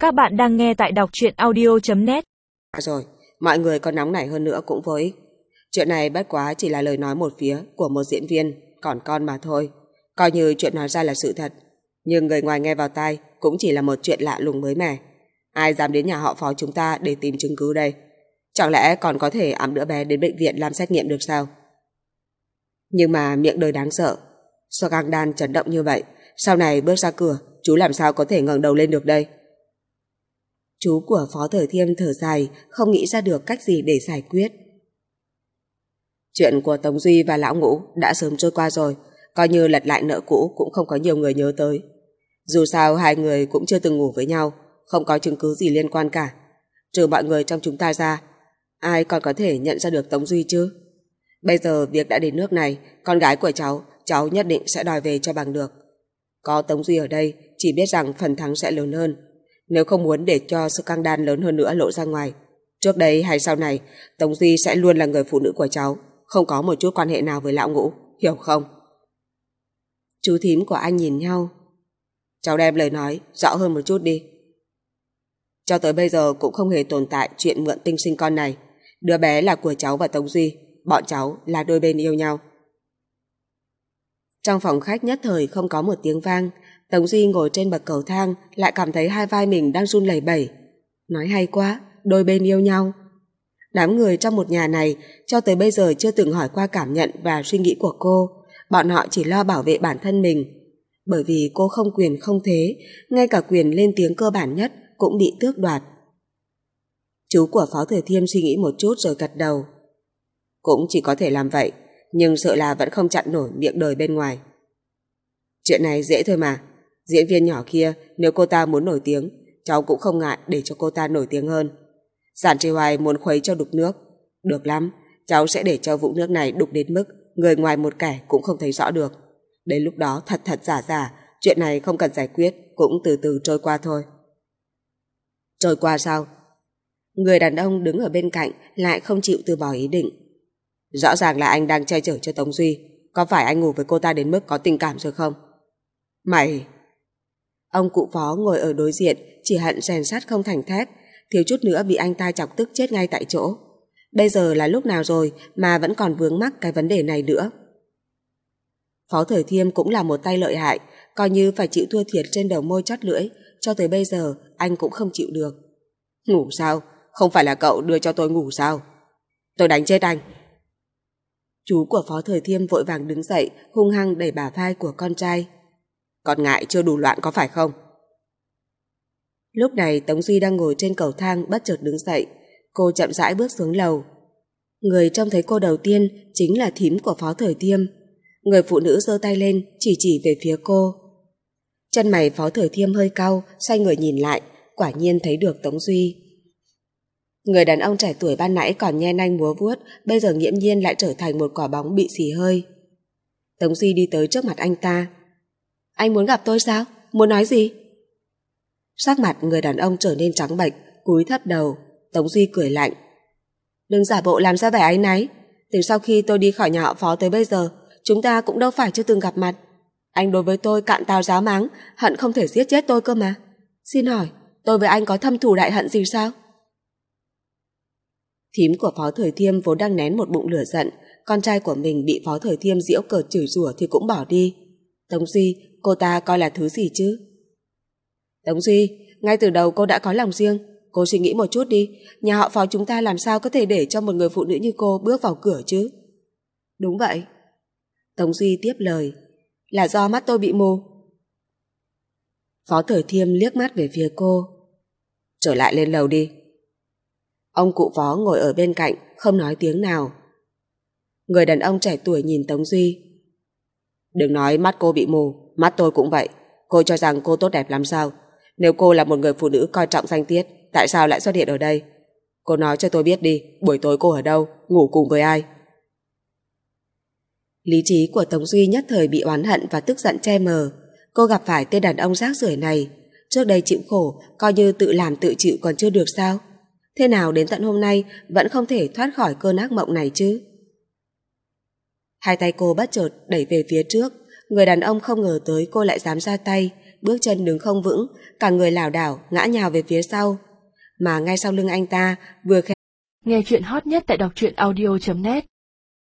Các bạn đang nghe tại đọc truyện audio.net. Rồi, mọi người có nóng nảy hơn nữa cũng vô ích. Chuyện này bất quá chỉ là lời nói một phía của một diễn viên, còn con mà thôi. Coi như chuyện nói ra là sự thật, nhưng người ngoài nghe vào tai cũng chỉ là một chuyện lạ lùng mới mẻ. Ai dám đến nhà họ Phó chúng ta để tìm chứng cứ đây? Chẳng lẽ còn có thể ẵm đứa bé đến bệnh viện làm xét nghiệm được sao? Nhưng mà miệng đời đáng sợ, so gang đan chấn động như vậy, sau này bước ra cửa, chú làm sao có thể ngẩng đầu lên được đây? Chú của Phó Thời Thiêm thở dài, không nghĩ ra được cách gì để giải quyết. Chuyện của Tống Duy và Lão Ngũ đã sớm trôi qua rồi, coi như lật lại nợ cũ cũng không có nhiều người nhớ tới. Dù sao hai người cũng chưa từng ngủ với nhau, không có chứng cứ gì liên quan cả. Trừ mọi người trong chúng ta ra, ai còn có thể nhận ra được Tống Duy chứ? Bây giờ việc đã đến nước này, con gái của cháu nhất định sẽ đòi về cho bằng được. Có Tống Duy ở đây, chỉ biết rằng phần thắng sẽ lớn hơn. Nếu không muốn để cho sự căng đan lớn hơn nữa lộ ra ngoài, trước đây hay sau này, Tống Duy sẽ luôn là người phụ nữ của cháu, không có một chút quan hệ nào với Lão Ngũ, hiểu không? Chú thím của anh nhìn nhau. Cháu đem lời nói rõ hơn một chút đi. Cho tới bây giờ cũng không hề tồn tại chuyện mượn tinh sinh con này. Đứa bé là của cháu và Tống Duy, bọn cháu là đôi bên yêu nhau. Trong phòng khách nhất thời không có một tiếng vang. Tống Duy ngồi trên bậc cầu thang, lại cảm thấy hai vai mình đang run lẩy bẩy. Nói hay quá, đôi bên yêu nhau. Đám người trong một nhà này cho tới bây giờ chưa từng hỏi qua cảm nhận và suy nghĩ của cô. Bọn họ chỉ lo bảo vệ bản thân mình. Bởi vì cô không quyền không thế, ngay cả quyền lên tiếng cơ bản nhất cũng bị tước đoạt. Chú của Phó Thời Thiêm suy nghĩ một chút rồi gật đầu. Cũng chỉ có thể làm vậy, nhưng sợ là vẫn không chặn nổi miệng đời bên ngoài. Chuyện này dễ thôi mà. Diễn viên nhỏ kia, nếu cô ta muốn nổi tiếng, cháu cũng không ngại để cho cô ta nổi tiếng hơn. Giản Trì Hoài muốn khuấy cho đục nước. Được lắm, cháu sẽ để cho vũng nước này đục đến mức người ngoài một kẻ cũng không thấy rõ được. Đến lúc đó thật giả, chuyện này không cần giải quyết, cũng từ từ trôi qua thôi. Trôi qua sao? Người đàn ông đứng ở bên cạnh lại không chịu từ bỏ ý định. Rõ ràng là anh đang che chở cho Tống Duy. Có phải anh ngủ với cô ta đến mức có tình cảm rồi không? Mày! Ông cụ Phó ngồi ở đối diện, chỉ hận rèn sắt không thành thép, thiếu chút nữa bị anh ta chọc tức chết ngay tại chỗ. Bây giờ là lúc nào rồi mà vẫn còn vướng mắc cái vấn đề này nữa. Phó Thời Thiêm cũng là một tay lợi hại, coi như phải chịu thua thiệt trên đầu môi chót lưỡi, cho tới bây giờ anh cũng không chịu được. Ngủ sao? Không phải là cậu đưa cho tôi ngủ sao? Tôi đánh chết anh! Chú của Phó Thời Thiêm vội vàng đứng dậy, hung hăng đẩy bả vai của con trai. Còn ngại chưa đủ loạn có phải không? Lúc này Tống Duy đang ngồi trên cầu thang bất chợt đứng dậy. Cô chậm rãi bước xuống lầu. Người trông thấy cô đầu tiên chính là thím của Phó Thời Thiêm. Người phụ nữ giơ tay lên chỉ về phía cô. Chân mày Phó Thời Thiêm hơi cau, xoay người nhìn lại, quả nhiên thấy được Tống Duy. Người đàn ông trẻ tuổi ban nãy còn nhe nanh múa vuốt, bây giờ nghiễm nhiên lại trở thành một quả bóng bị xì hơi. Tống Duy đi tới trước mặt anh ta. Anh muốn gặp tôi sao? Muốn nói gì? Sắc mặt người đàn ông trở nên trắng bệch, cúi thấp đầu. Tống Duy cười lạnh. Đừng giả bộ làm ra vẻ áy náy. Từ sau khi tôi đi khỏi nhà họ Phó tới bây giờ, chúng ta cũng đâu phải chưa từng gặp mặt. Anh đối với tôi cạn tao giáo máng, hận không thể giết chết tôi cơ mà. Xin hỏi, tôi với anh có thâm thù đại hận gì sao? Thím của Phó Thời Thiêm vốn đang nén một bụng lửa giận, con trai của mình bị Phó Thời Thiêm giễu cợt chửi rủa thì cũng bỏ đi. Tống Duy, cô ta coi là thứ gì chứ? Tống Duy, ngay từ đầu cô đã có lòng riêng. Cô suy nghĩ một chút đi, nhà họ Phó chúng ta làm sao có thể để cho một người phụ nữ như cô bước vào cửa chứ? Đúng vậy. Tống Duy tiếp lời. Là do mắt tôi bị mù. Phó Thời Thiêm liếc mắt về phía cô. Trở lại lên lầu đi. Ông cụ Phó ngồi ở bên cạnh, không nói tiếng nào. Người đàn ông trẻ tuổi nhìn Tống Duy. Đừng nói mắt cô bị mù, mắt tôi cũng vậy. Cô cho rằng cô tốt đẹp lắm sao? Nếu cô là một người phụ nữ coi trọng danh tiết, tại sao lại xuất hiện ở đây? Cô nói cho tôi biết đi, buổi tối cô ở đâu, ngủ cùng với ai? Lý trí của Tống Duy nhất thời bị oán hận và tức giận che mờ. Cô gặp phải tên đàn ông rác rưởi này, trước đây chịu khổ, coi như tự làm tự chịu còn chưa được sao? Thế nào đến tận hôm nay vẫn không thể thoát khỏi cơn ác mộng này chứ? Hai tay cô bất chợt đẩy về phía trước. Người đàn ông không ngờ tới cô lại dám ra tay, bước chân đứng không vững, cả người lảo đảo ngã nhào về phía sau. Mà ngay sau lưng anh ta vừa Nghe chuyện hot nhất tại đọc truyện audio.net